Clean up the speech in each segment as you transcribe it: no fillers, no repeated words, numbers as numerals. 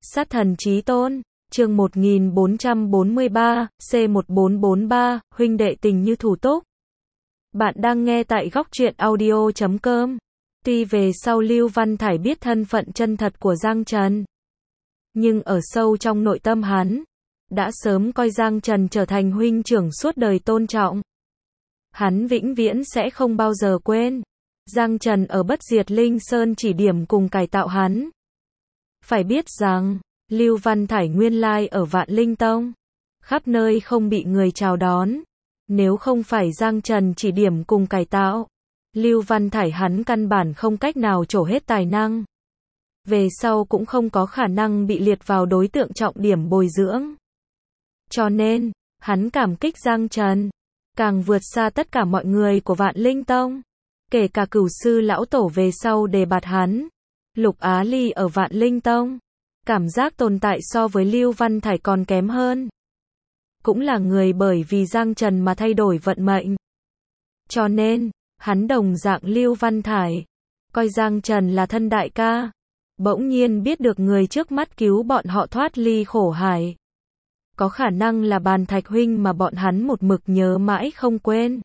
Sát thần chí tôn, chương 1443, C1443, huynh đệ tình như thủ túc. Bạn đang nghe tại góc truyện audio.com. Tuy về sau Lưu Văn Thải biết thân phận chân thật của Giang Trần, nhưng ở sâu trong nội tâm hắn, đã sớm coi Giang Trần trở thành huynh trưởng suốt đời tôn trọng. Hắn vĩnh viễn sẽ không bao giờ quên Giang Trần ở Bất Diệt Linh Sơn chỉ điểm cùng cải tạo hắn. Phải biết rằng, Lưu Văn Thải nguyên lai ở Vạn Linh Tông, khắp nơi không bị người chào đón. Nếu không phải Giang Trần chỉ điểm cùng cải tạo, Lưu Văn Thải hắn căn bản không cách nào trổ hết tài năng. Về sau cũng không có khả năng bị liệt vào đối tượng trọng điểm bồi dưỡng. Cho nên, hắn cảm kích Giang Trần, càng vượt xa tất cả mọi người của Vạn Linh Tông. Kể cả cửu sư lão tổ về sau đề bạt hắn. Lục Á Ly ở Vạn Linh Tông, cảm giác tồn tại so với Lưu Văn Thải còn kém hơn. Cũng là người bởi vì Giang Trần mà thay đổi vận mệnh. Cho nên, hắn đồng dạng Lưu Văn Thải, coi Giang Trần là thân đại ca. Bỗng nhiên biết được người trước mắt cứu bọn họ thoát ly khổ hải. Có khả năng là Bàn Thạch huynh mà bọn hắn một mực nhớ mãi không quên.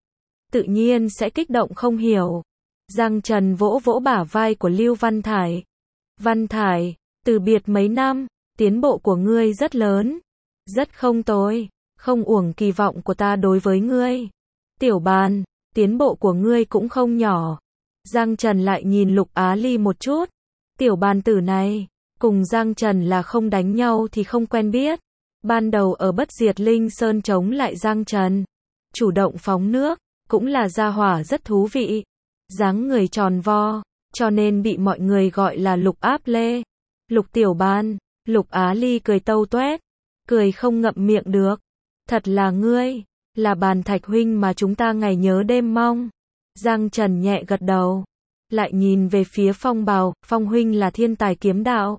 Tự nhiên sẽ kích động không hiểu. Giang Trần vỗ vỗ bả vai của Lưu Văn Thải. Văn Thải, từ biệt mấy năm, tiến bộ của ngươi rất lớn. Rất không tồi, không uổng kỳ vọng của ta đối với ngươi. Tiểu Bàn, tiến bộ của ngươi cũng không nhỏ. Giang Trần lại nhìn Lục Á Ly một chút. Tiểu Bàn tử này, cùng Giang Trần là không đánh nhau thì không quen biết. Ban đầu ở Bất Diệt Linh Sơn chống lại Giang Trần, chủ động phóng nước, cũng là gia hỏa rất thú vị. Dáng người tròn vo, cho nên bị mọi người gọi là Lục Áp Lê. Lục Tiểu Bàn, Lục Á Ly cười tâu tuét, cười không ngậm miệng được. Thật là ngươi, là Bàn Thạch huynh mà chúng ta ngày nhớ đêm mong. Giang Trần nhẹ gật đầu, lại nhìn về phía Phong Bào, Phong huynh là thiên tài kiếm đạo.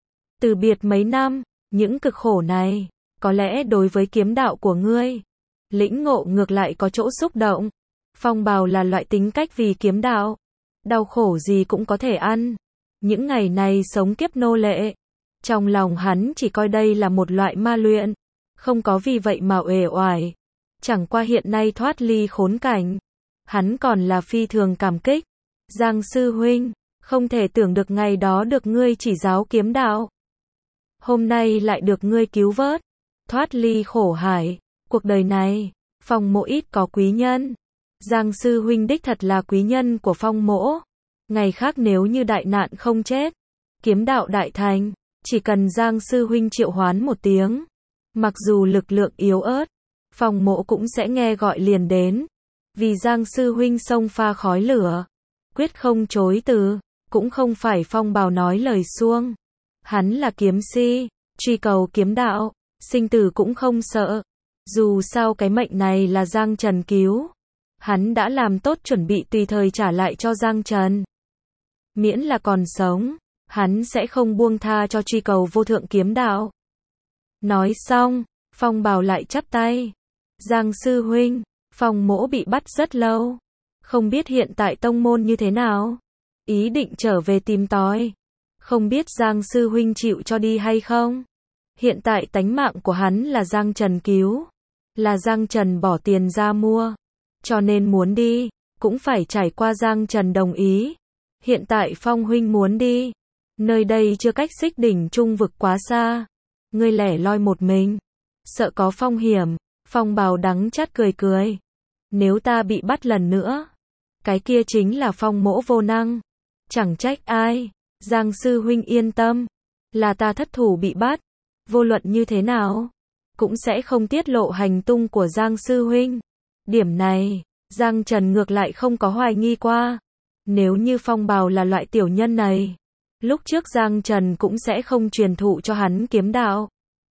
Từ biệt mấy năm, những cực khổ này, có lẽ đối với kiếm đạo của ngươi, lĩnh ngộ ngược lại có chỗ xúc động. Phong Bào là loại tính cách vì kiếm đạo, đau khổ gì cũng có thể ăn. Những ngày này sống kiếp nô lệ, trong lòng hắn chỉ coi đây là một loại ma luyện, không có vì vậy mà uể oải. Chẳng qua hiện nay thoát ly khốn cảnh, hắn còn là phi thường cảm kích. Giang sư huynh, không thể tưởng được ngày đó được ngươi chỉ giáo kiếm đạo. Hôm nay lại được ngươi cứu vớt, thoát ly khổ hải. Cuộc đời này, Phong mỗ ít có quý nhân. Giang sư huynh đích thật là quý nhân của Phong mỗ. Ngày khác nếu như đại nạn không chết, kiếm đạo đại thành, chỉ cần Giang sư huynh triệu hoán một tiếng, mặc dù lực lượng yếu ớt, Phong mỗ cũng sẽ nghe gọi liền đến. Vì Giang sư huynh xông pha khói lửa, quyết không chối từ. Cũng không phải Phong Bào nói lời suông. Hắn là kiếm si, truy cầu kiếm đạo, sinh tử cũng không sợ. Dù sao cái mệnh này là Giang Trần cứu, hắn đã làm tốt chuẩn bị tùy thời trả lại cho Giang Trần. Miễn là còn sống, hắn sẽ không buông tha cho truy cầu vô thượng kiếm đạo. Nói xong, Phong Bào lại chắp tay. Giang sư huynh, Phong mỗ bị bắt rất lâu, không biết hiện tại tông môn như thế nào, ý định trở về tìm tòi. Không biết Giang sư huynh chịu cho đi hay không? Hiện tại tánh mạng của hắn là Giang Trần cứu, là Giang Trần bỏ tiền ra mua, cho nên muốn đi, cũng phải trải qua Giang Trần đồng ý. Hiện tại Phong huynh muốn đi, nơi đây chưa cách Xích Đỉnh Trung vực quá xa, ngươi lẻ loi một mình, sợ có phong hiểm. Phong Bào đắng chát cười cười. Nếu ta bị bắt lần nữa, cái kia chính là Phong mỗ vô năng, chẳng trách ai. Giang sư huynh yên tâm, là ta thất thủ bị bắt, vô luận như thế nào, cũng sẽ không tiết lộ hành tung của Giang sư huynh. Điểm này, Giang Trần ngược lại không có hoài nghi qua. Nếu như Phong Bào là loại tiểu nhân này, lúc trước Giang Trần cũng sẽ không truyền thụ cho hắn kiếm đạo.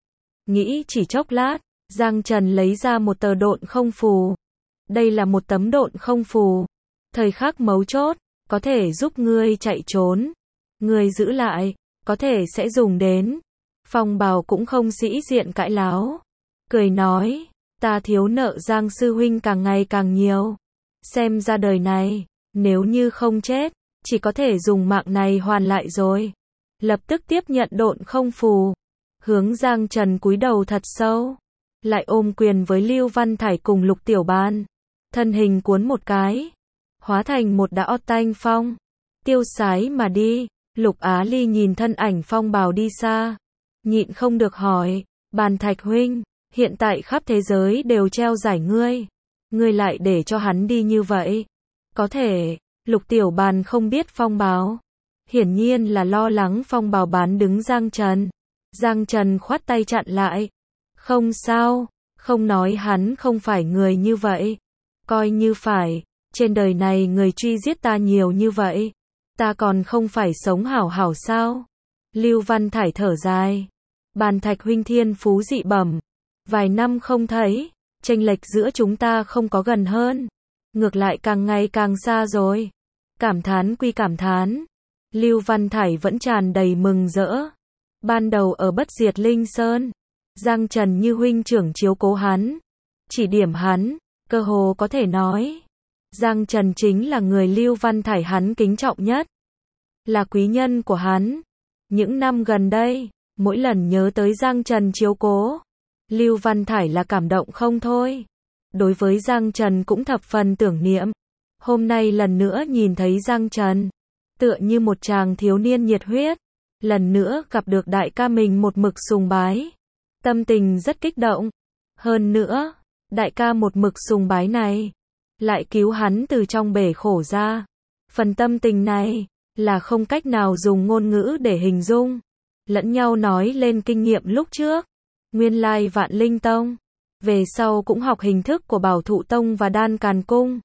Nghĩ chỉ chốc lát, Giang Trần lấy ra một tờ độn không phù. Đây là một tấm độn không phù, thời khắc mấu chốt, có thể giúp ngươi chạy trốn. Ngươi giữ lại, có thể sẽ dùng đến. Phong Bào cũng không sĩ diện cãi láo, cười nói, ta thiếu nợ Giang sư huynh càng ngày càng nhiều. Xem ra đời này, nếu như không chết, chỉ có thể dùng mạng này hoàn lại rồi. lập tức tiếp nhận độn không phù, hướng Giang Trần cúi đầu thật sâu, lại ôm quyền với Lưu Văn Thải cùng Lục Tiểu Ban, thân hình cuốn một cái, hóa thành một đạo tanh phong, tiêu sái mà đi. Lục Á Ly nhìn thân ảnh phong bào đi xa, nhịn không được hỏi, Bàn Thạch huynh, hiện tại khắp thế giới đều treo giải ngươi lại để cho hắn đi như vậy? Có thể, Lục Tiểu Bàn không biết phong bào, hiển nhiên là lo lắng phong bào bán đứng Giang Trần. Giang Trần khoát tay chặn lại, không sao, không nói hắn không phải người như vậy, coi như phải, trên đời này người truy giết ta nhiều như vậy, ta còn không phải sống hảo hảo sao? Lưu Văn Thải thở dài, Bàn Thạch huynh thiên phú dị bẩm, vài năm không thấy, chênh lệch giữa chúng ta không có gần hơn, ngược lại càng ngày càng xa rồi. Cảm thán quy cảm thán, Lưu Văn Thải vẫn tràn đầy mừng rỡ. Ban đầu ở Bất Diệt Linh Sơn, Giang Trần như huynh trưởng chiếu cố hắn, chỉ điểm hắn, cơ hồ có thể nói, Giang Trần chính là người Lưu Văn Thải hắn kính trọng nhất, là quý nhân của hắn. Những năm gần đây, mỗi lần nhớ tới Giang Trần chiếu cố, Lưu Văn Thải là cảm động không thôi. Đối với Giang Trần cũng thập phần tưởng niệm. Hôm nay lần nữa nhìn thấy Giang Trần, tựa như một chàng thiếu niên nhiệt huyết, lần nữa gặp được đại ca mình một mực sùng bái, tâm tình rất kích động. Hơn nữa, đại ca một mực sùng bái này, lại cứu hắn từ trong bể khổ ra. Phần tâm tình này, là không cách nào dùng ngôn ngữ để hình dung. Lẫn nhau nói lên kinh nghiệm lúc trước. Nguyên lai Vạn Linh Tông, về sau cũng học hình thức của Bảo Thụ Tông và Đan Càn Cung.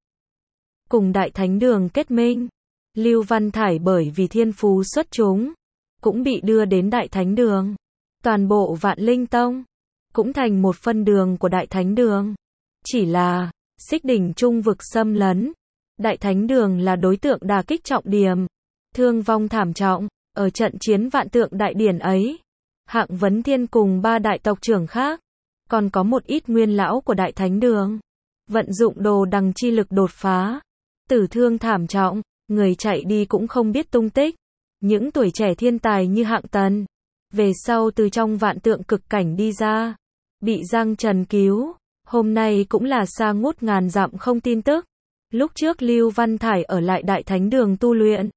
Cùng Đại Thánh Đường kết minh, Lưu Văn Thải bởi vì thiên phú xuất chúng, cũng bị đưa đến Đại Thánh Đường. Toàn bộ Vạn Linh Tông, cũng thành một phân đường của Đại Thánh Đường. Chỉ là, Xích Đỉnh Trung vực xâm lấn, Đại Thánh Đường là đối tượng đả kích trọng điểm, thương vong thảm trọng, ở trận chiến Vạn Tượng Đại Điển ấy. Hạng Vấn Thiên cùng 3 đại tộc trưởng khác, còn có một ít nguyên lão của Đại Thánh Đường, vận dụng đồ đằng chi lực đột phá, tử thương thảm trọng, người chạy đi cũng không biết tung tích. Những tuổi trẻ thiên tài như Hạng Tần, về sau từ trong vạn tượng cực cảnh đi ra, bị Giang Trần cứu, hôm nay cũng là xa ngút ngàn dặm không tin tức. Lúc trước Lưu Văn Thải ở lại Đại Thánh Đường tu luyện,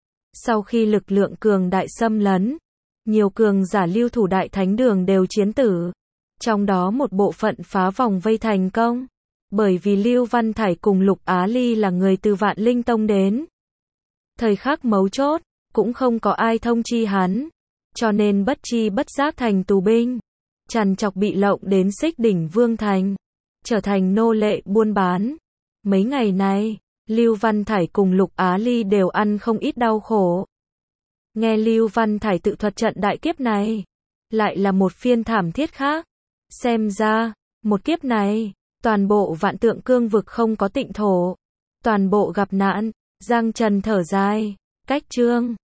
sau khi lực lượng cường đại xâm lấn, nhiều cường giả lưu thủ Đại Thánh Đường đều chiến tử, trong đó một bộ phận phá vòng vây thành công, bởi vì Lưu Văn Thải cùng Lục Á Ly là người từ Vạn Linh Tông đến. Thời khắc mấu chốt, cũng không có ai thông chi hắn, cho nên bất chi bất giác thành tù binh, trằn trọc bị lộng đến Xích Đỉnh Vương Thành, trở thành nô lệ buôn bán. Mấy ngày này, Lưu Văn Thải cùng Lục Á Ly đều ăn không ít đau khổ. Nghe Lưu Văn Thải tự thuật trận đại kiếp này, lại là một phiên thảm thiết khác. Xem ra, một kiếp này, toàn bộ Vạn Tượng Cương vực không có tịnh thổ, toàn bộ gặp nạn. Giang Trần thở dài, cách chương